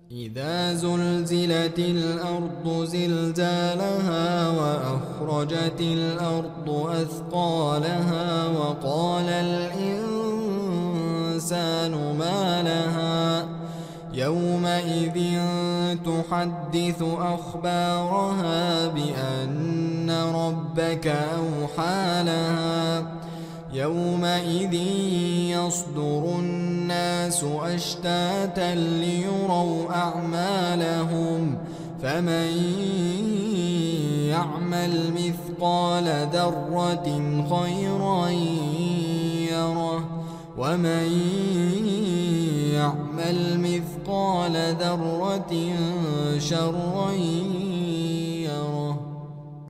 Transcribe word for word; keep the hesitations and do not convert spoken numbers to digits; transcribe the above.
إذا زلزلت الأرض زلزالها وأخرجت الأرض أثقالها وقال الإنسان ما لها يومئذ تحدث أخبارها بأن ربك أوحى لها يومئذ يصدر الناس أشتاتا ليروا أعمالهم فمن يعمل مثقال ذرة خيرا يره ومن يعمل مثقال ذرة شرا